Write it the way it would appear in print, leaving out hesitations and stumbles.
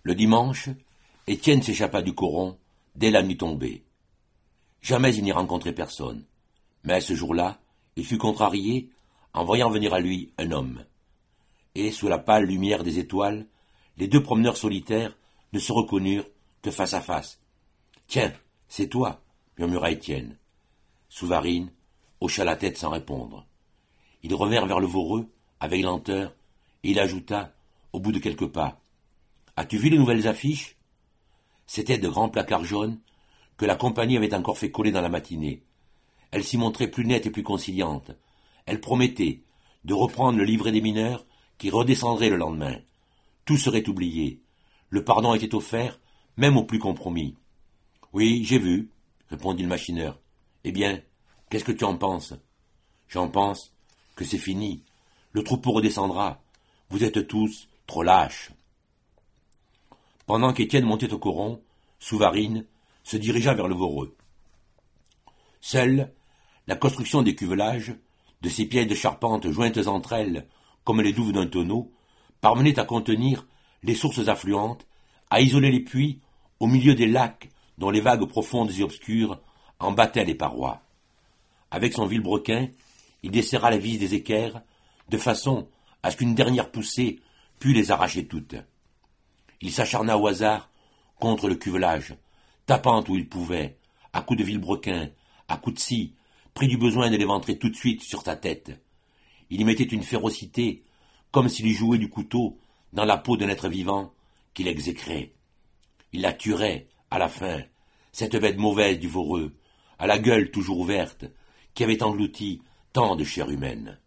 Le dimanche, Étienne s'échappa du coron dès la nuit tombée. Jamais il n'y rencontrait personne. Mais ce jour-là, il fut contrarié en voyant venir à lui un homme. Et, sous la pâle lumière des étoiles, les deux promeneurs solitaires ne se reconnurent que face à face. « Tiens, c'est toi !» murmura Étienne. Souvarine hocha la tête sans répondre. Ils revinrent vers le Voreux, avec lenteur, et il ajouta, au bout de quelques pas, « As-tu vu les nouvelles affiches ?» C'étaient de grands placards jaunes que la compagnie avait encore fait coller dans la matinée. Elles s'y montraient plus nettes et plus conciliantes. Elles promettaient de reprendre le livret des mineurs qui redescendrait le lendemain. Tout serait oublié. Le pardon était offert, même aux plus compromis. « Oui, j'ai vu, » répondit le machineur. « Eh bien, qu'est-ce que tu en penses ?»« J'en pense que c'est fini. Le troupeau redescendra. Vous êtes tous trop lâches. » Pendant qu'Étienne montait au coron, Souvarine se dirigea vers le Voreux. Seule la construction des cuvelages, de ces pièces de charpente jointes entre elles comme les douves d'un tonneau, parvenait à contenir les sources affluentes, à isoler les puits au milieu des lacs dont les vagues profondes et obscures en battaient les parois. Avec son vilebrequin, il desserra la vis des équerres, de façon à ce qu'une dernière poussée pût les arracher toutes. Il s'acharna au hasard contre le cuvelage, tapant où il pouvait, à coups de vilebrequin, à coups de scie, pris du besoin de l'éventrer tout de suite sur sa tête. Il y mettait une férocité, comme s'il y jouait du couteau dans la peau d'un être vivant qu'il exécrait. Il la tuerait, à la fin, cette bête mauvaise du Voreux, à la gueule toujours ouverte, qui avait englouti tant de chair humaine.